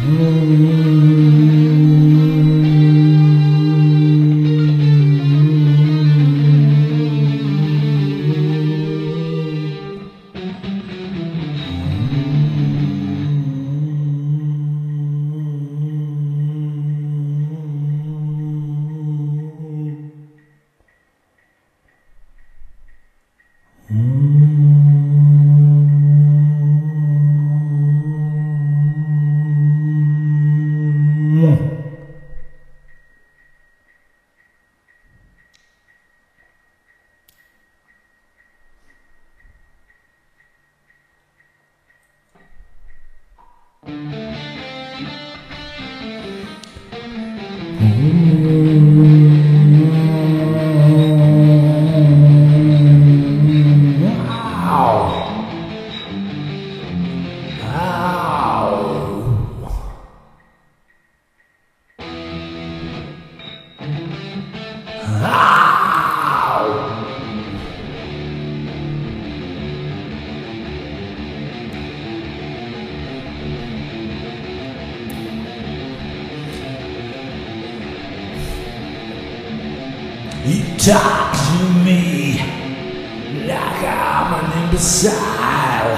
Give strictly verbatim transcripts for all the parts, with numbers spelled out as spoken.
You talk to me like I'm an imbecile.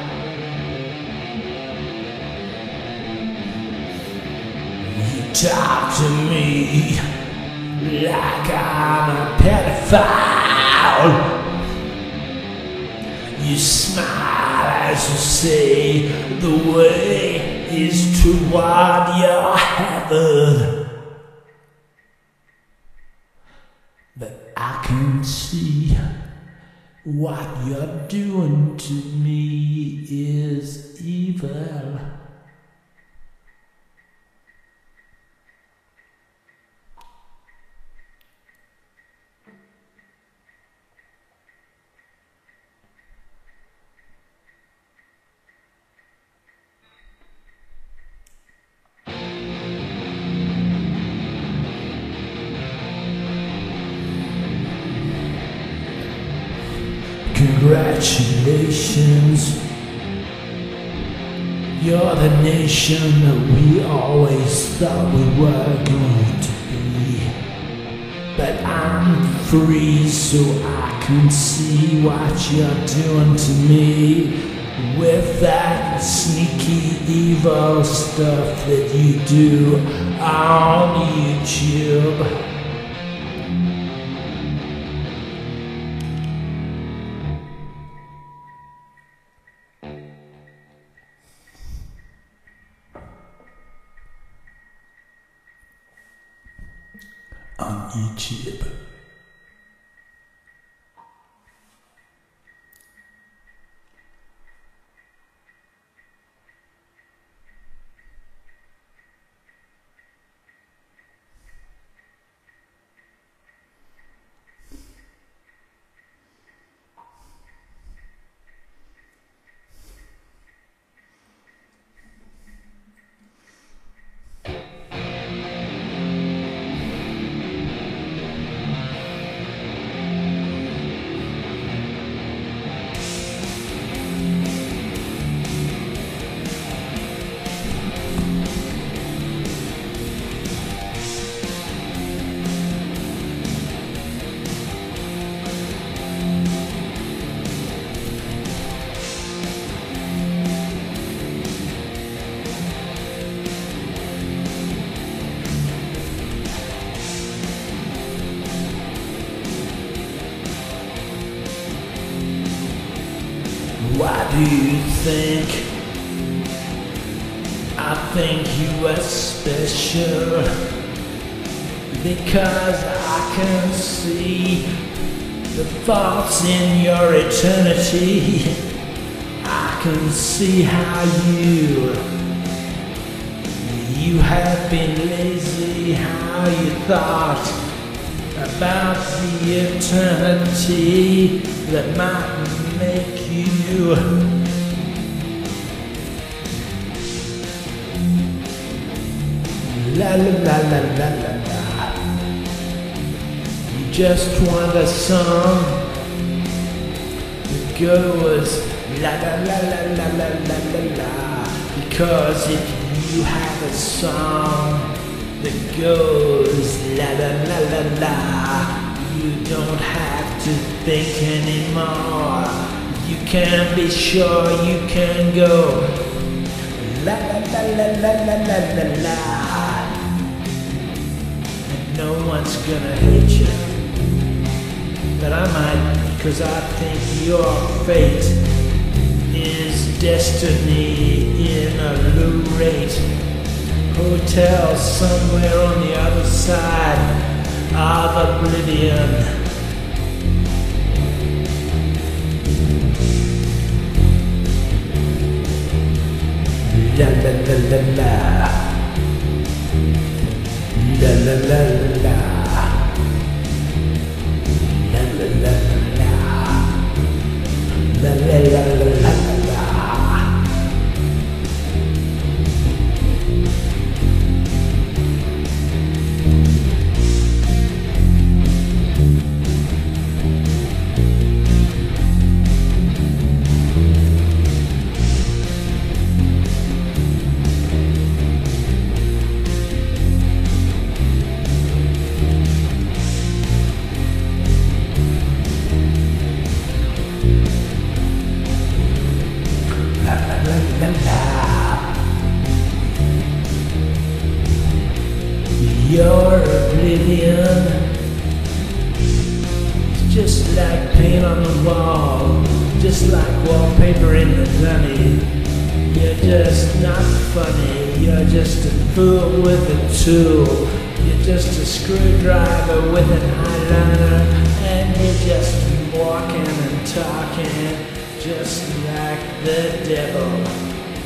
You talk to me like I'm a pedophile. You smile as you say the way is toward your heaven. But I can see what you're doing to me is evil. Congratulations, you're the nation that we always thought we were going to be. But I'm free so I can see what you're doing to me with that sneaky evil stuff that you do on YouTube. On YouTube. Why do you think I think you are special? Because I can see the thoughts in your eternity. I can see how you you have been lazy, how you thought about the eternity that might make you la la la la la la la. You just want a song that goes la la la la la la la la la, because if you have a song that goes la la la la la. You don't have to think anymore. You can be sure you can go la la la la la la la la la. And no one's gonna hate you, but I might, because I think your fate is destiny in a low-rate hotel somewhere on the other side of oblivion. La la la la la. La la la la. La la la la. La la la la la la. Your oblivion is just like paint on the wall, just like wallpaper in the dunny. You're just not funny, you're just a fool with a tool. You're just a screwdriver with an eyeliner, and you're just walking and talking just like the devil.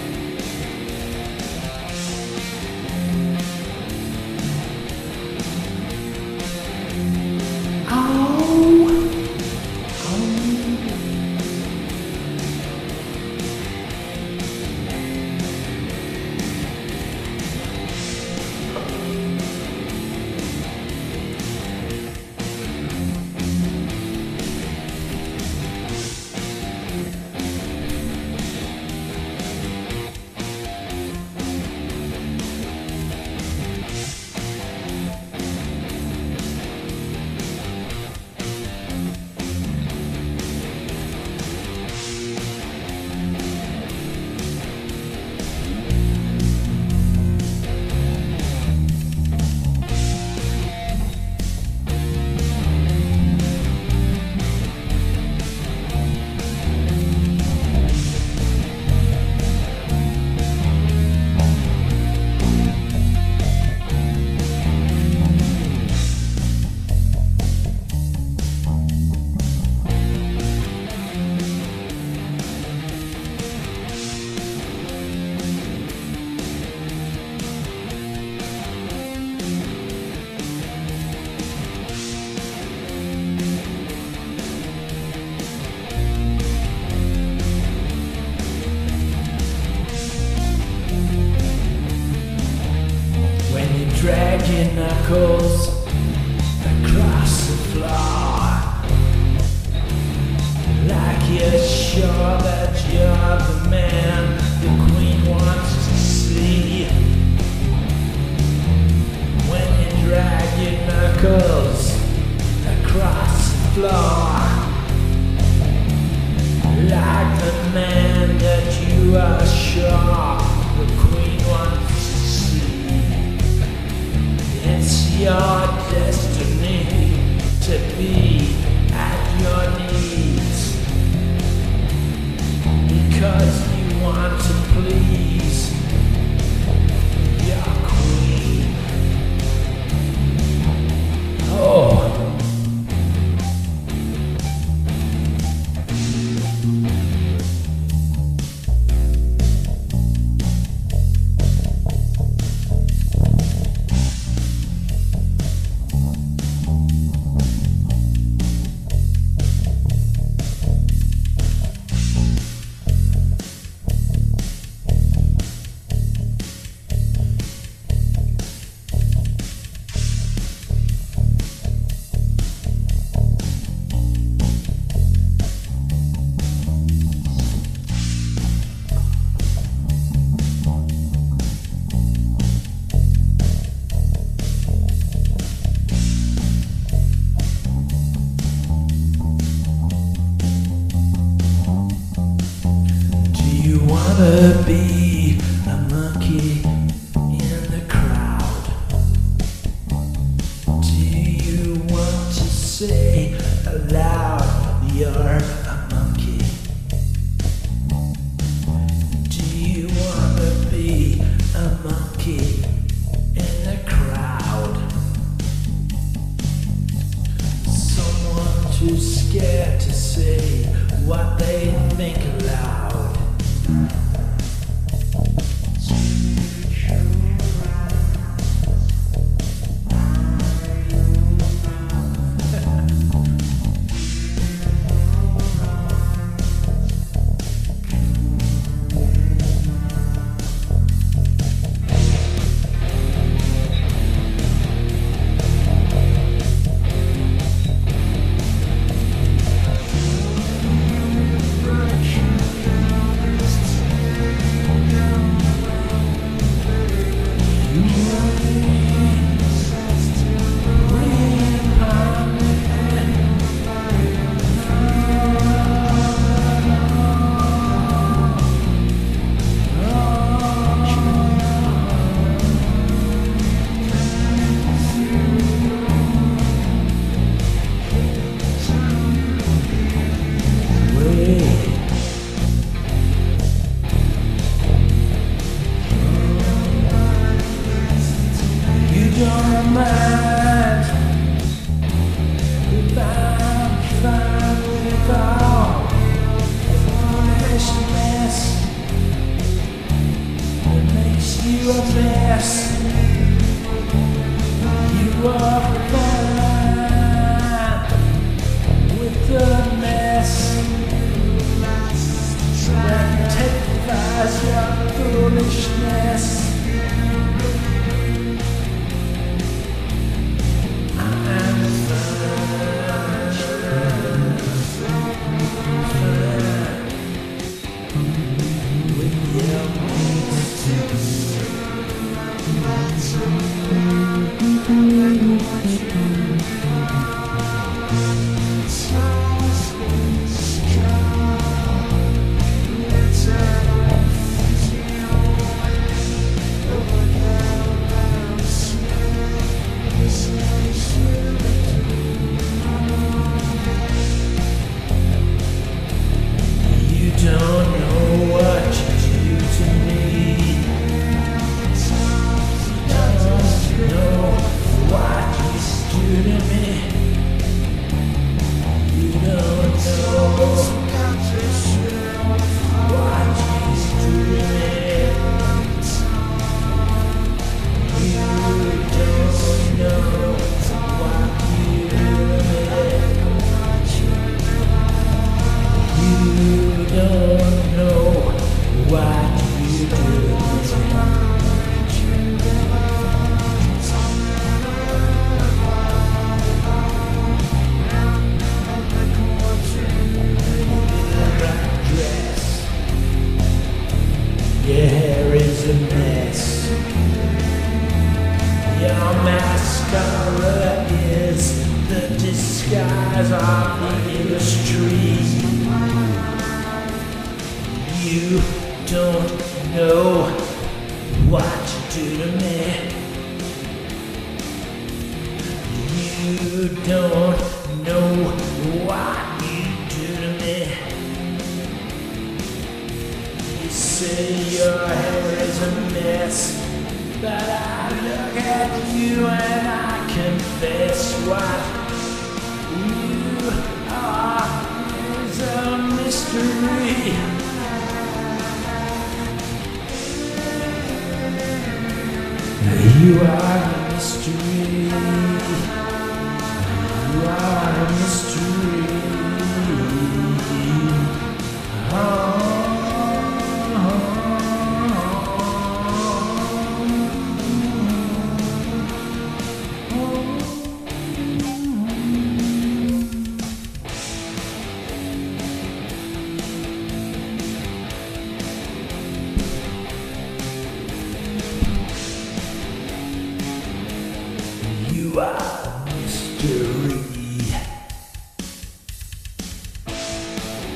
Drag your knuckles across the floor, like you're sure that you're the man the queen wants to see. When you drag your knuckles across the floor, like the man that you are sure the queen wants to see. It's your destiny to be at your knees, because you want to please your queen. Oh. monkey in the crowd. Do you want to say aloud you're a monkey? Do you want to be a monkey in the crowd? Someone too scared to say what they think aloud. Don't mind if I'm fine with all the foolishness that makes you a mess. You are fine with the mess that typifies your foolishness. Your hair is a mess. Your mascara is the disguise of the industry. You don't know what to do to me. You don't know what you do to me. You say your hair is a mess, but I look at you and I confess what you are is a mystery. You are a mystery. You are a mystery. Oh. You are a mystery.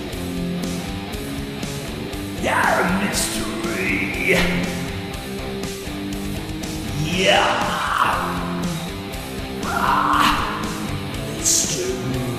You're a mystery. Yeah. Ah, mystery.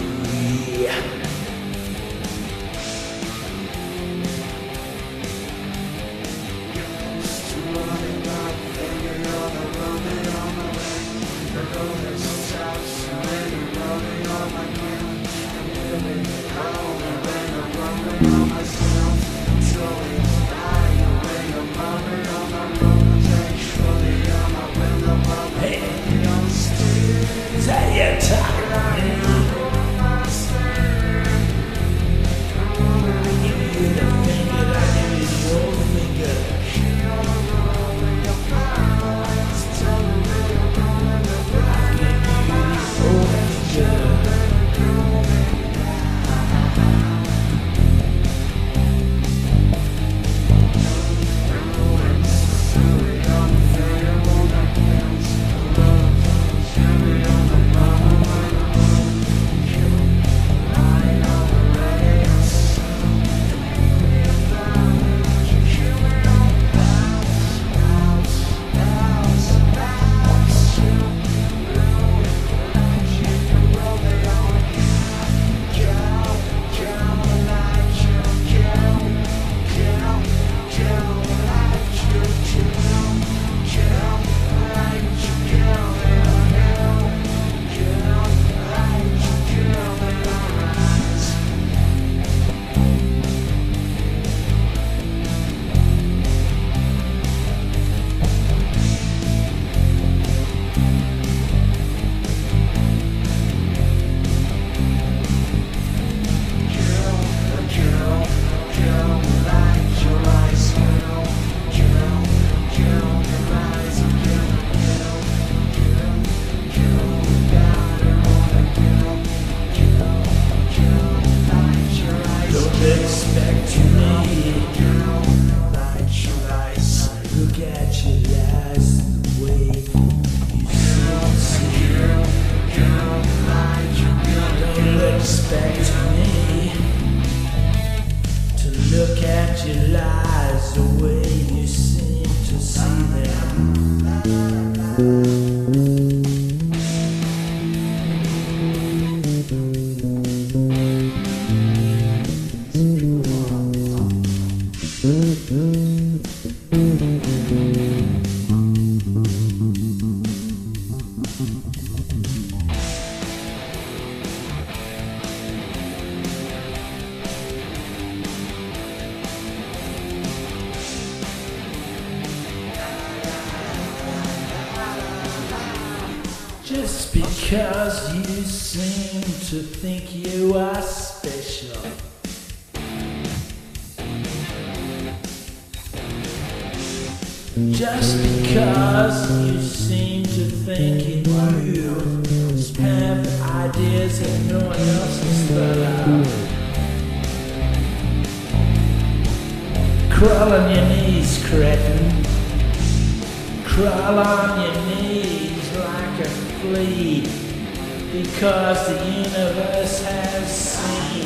Just because you seem to think you are special. Just because you seem to think you have ideas that no one else has thought of. Crawl on your knees, cretin. Crawl on your knees like a flea, because the universe has seen,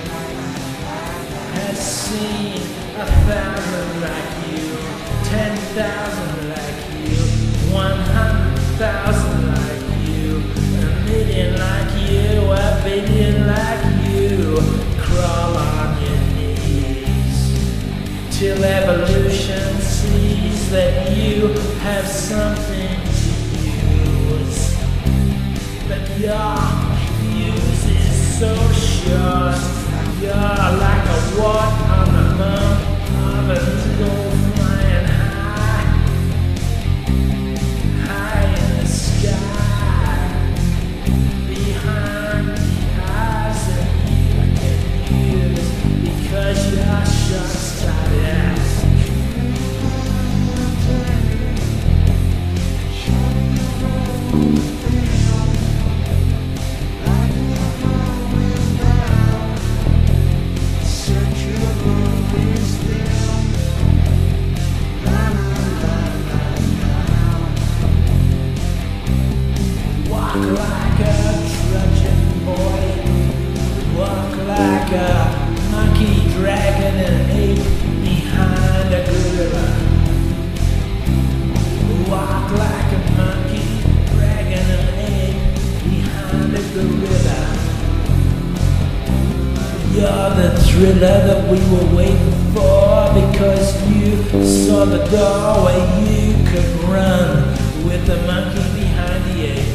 has seen a thousand like you, ten thousand like you, one hundred thousand like you, a million like you, a billion like you. Crawl on your knees till evolution sees that you have something to use. But your fuse is so short. You're like a wart on the moon of an eagle flying high, high in the sky, behind the eyes that you can use, because your shots are out. thriller that we were waiting for, because you saw the door where you could run with the monkey behind the ape.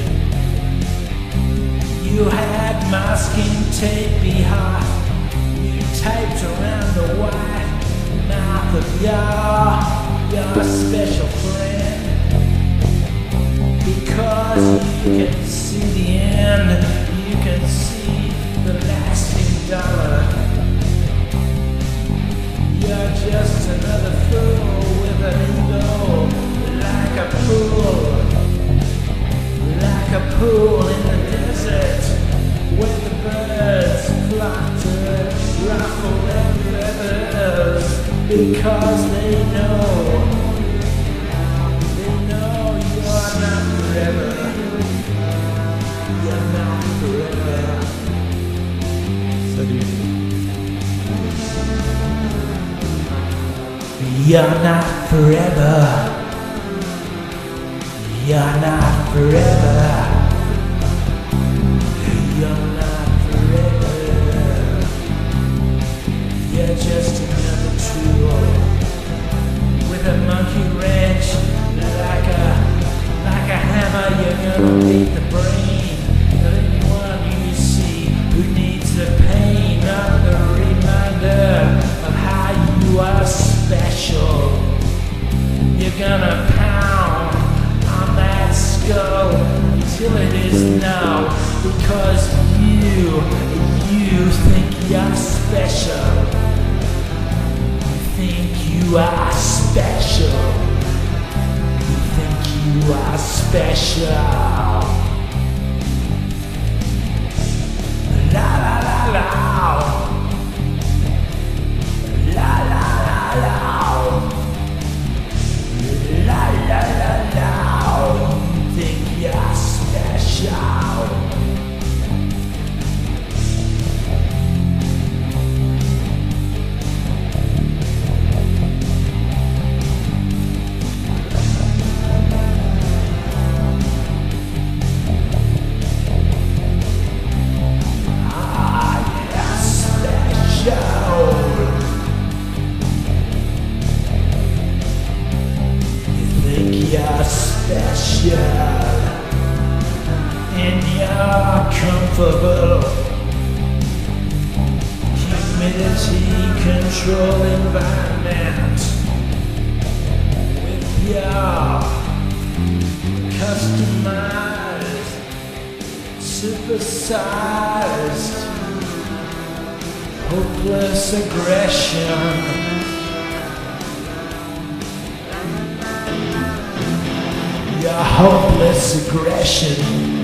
You had masking tape behind, you taped around the white mouth of your, your special friend, because you can see the end, you can see the lasting dollar. You're just another fool with an ego, like a pool, like a pool in the desert, where the birds flock to ruffle their feathers, because they know, they know you're not forever, you're not forever. Salut. You're not forever. You're not forever. You're not forever. You're just another tool with a monkey wrench, like a like a hammer. You're gonna beat the brain of anyone you see who needs the pain of the reminder of how you are special. You're gonna pound on that skull until it is no, because you, you think you're special. You think you are special. You think you are special. La la la la. La la la la. La la la la. You think you're special. Ah, you're special. You're special, in your comfortable humidity control environment, with your customized, supersized, hopeless aggression. Your hopeless aggression.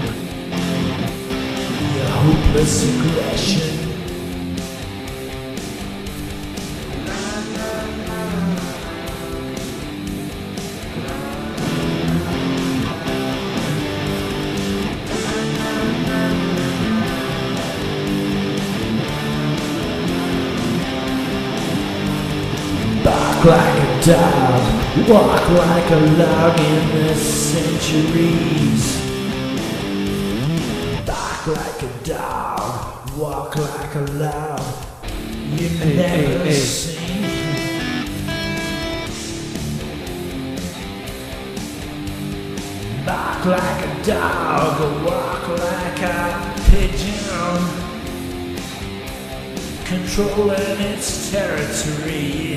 Your hopeless aggression. Bark like a dog, walk like a log in the centuries. Bark like a dog, walk like a log you've Hey, never hey, hey. seen. Bark like a dog, walk like a pigeon, controlling its territory.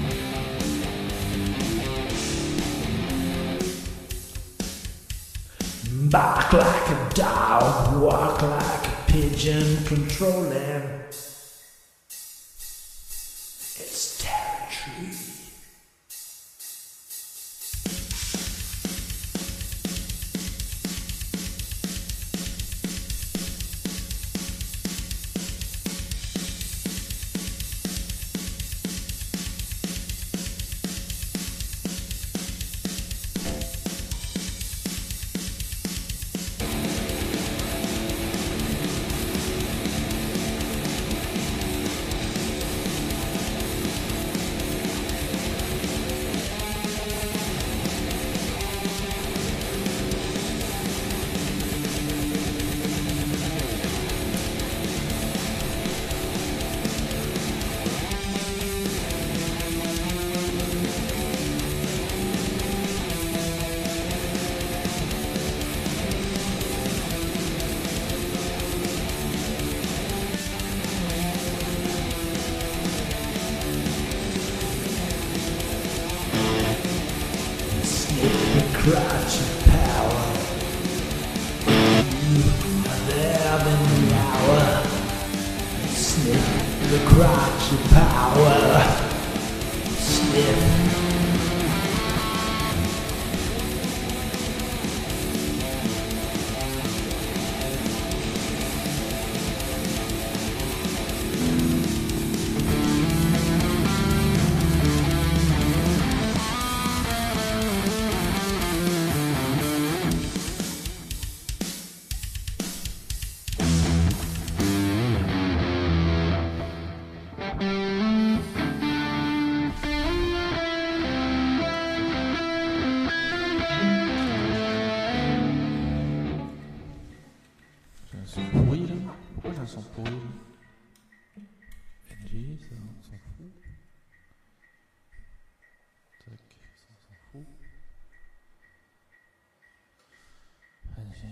Bark like a dog, walk like a pigeon, controlling its territory. project power. Sniff. J'ai un son pourri là. Pourquoi j'ai un son pourri là? N G, ça, on s'en fout. Tac, ça on s'en fout. N G.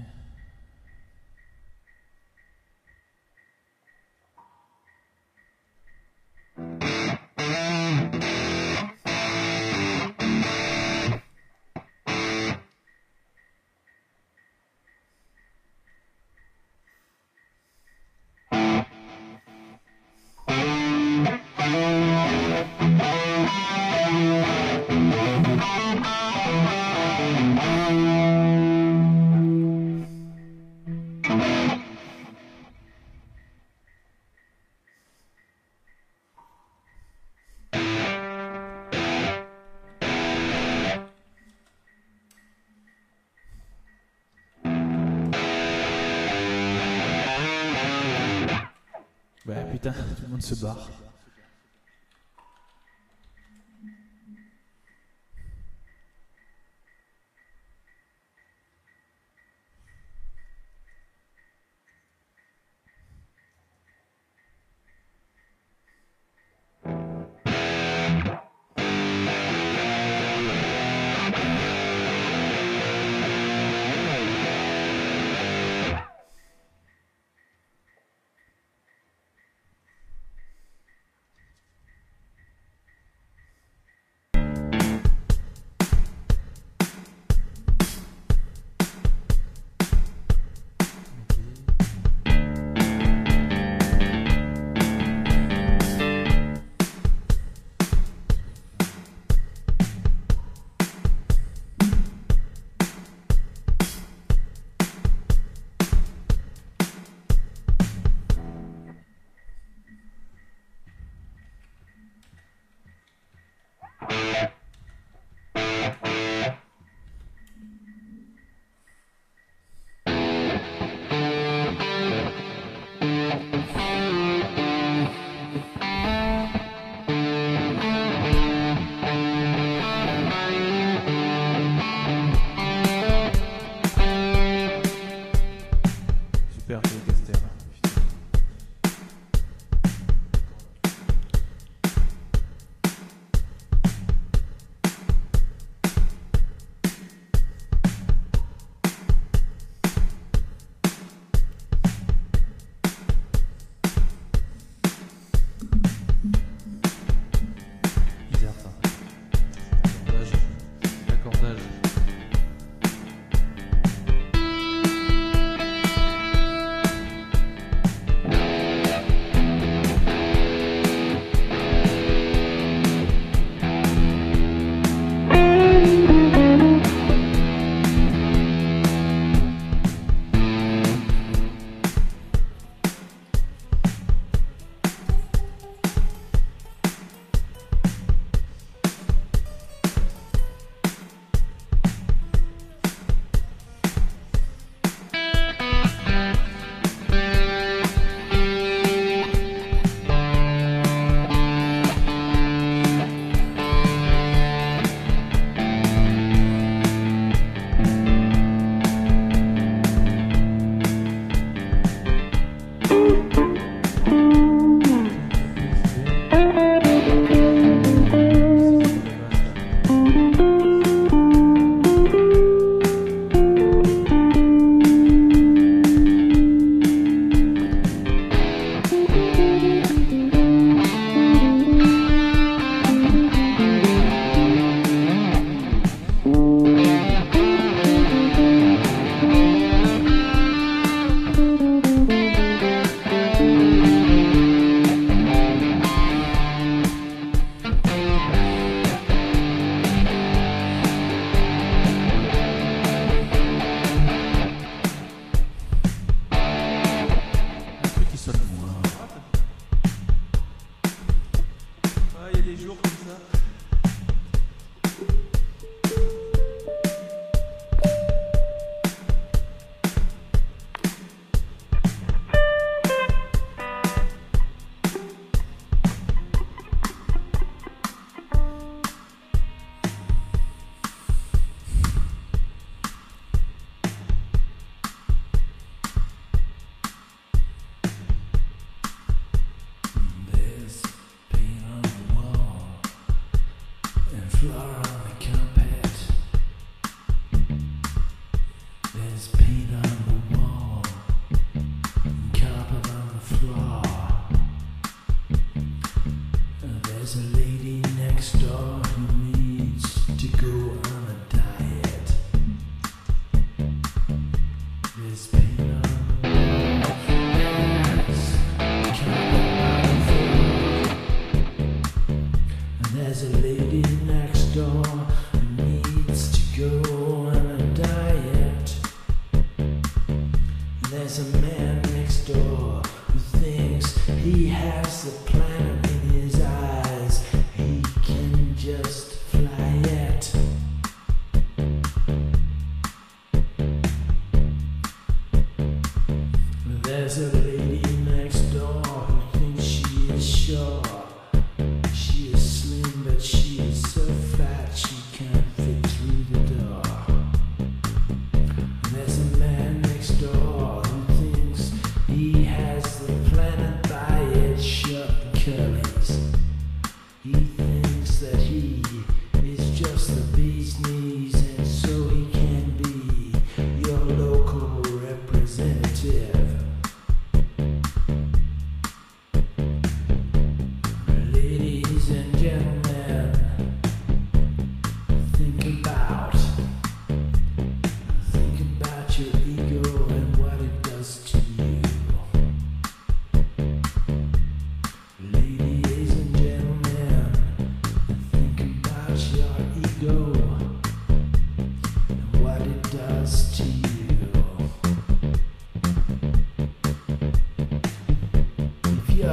Bah putain, tout le monde se barre.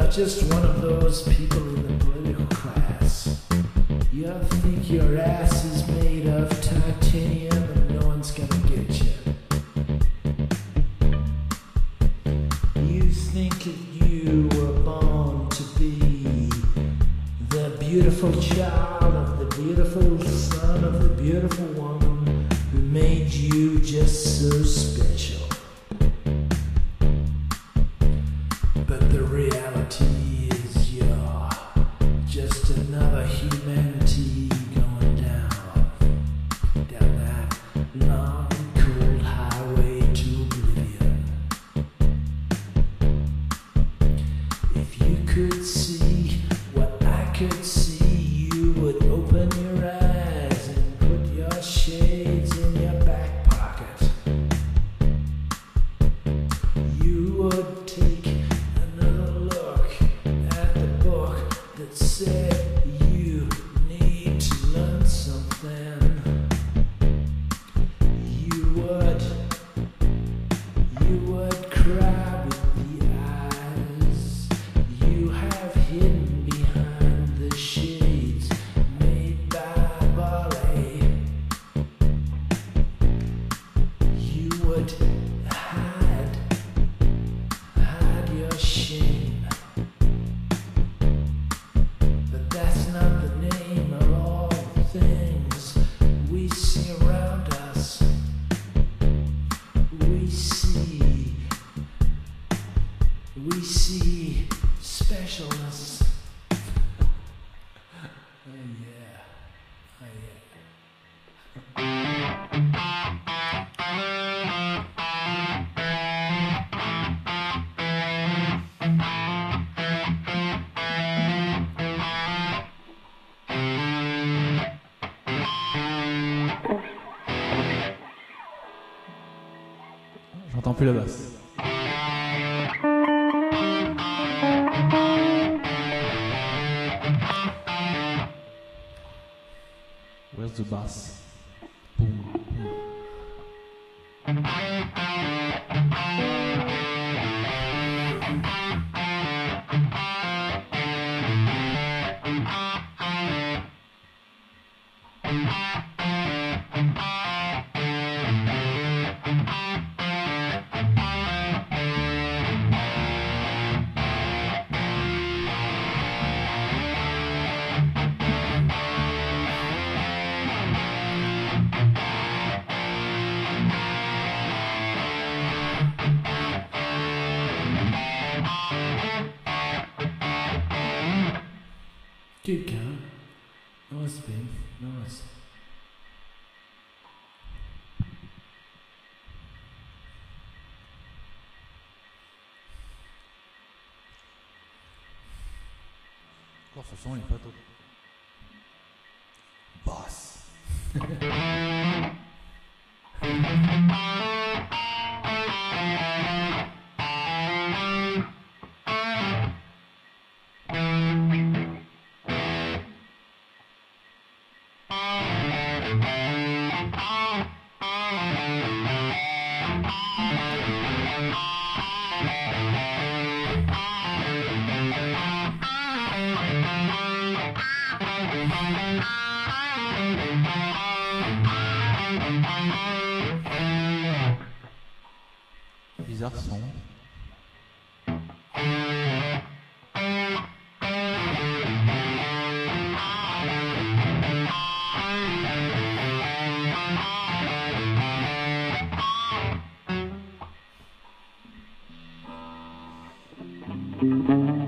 you're just one of those people in the political class. You think your ass is made of titanium and no one's gonna get you. You think that you were born to be the beautiful child of the beautiful son of the beautiful woman who made you just so special. But the reality is you're just another humanity going down, down that long, cold highway to oblivion. If you could see what I could see, you would open your eyes and put your shades in your back pocket. You would take another look at the book that said you need to learn something. You would, you would cry with the eyes you have hidden behind the shades made by Barley. You would hide, hide your shame. But that's not the name of all the things we see around us. We see, we see specialness. Oh yeah, oh J'entends plus la basse. Where's the bass? Boom, boom. Keep going. Nice spin. Nice. Encore ce son, il est pas top. Basse. Bizarre son. Thank you.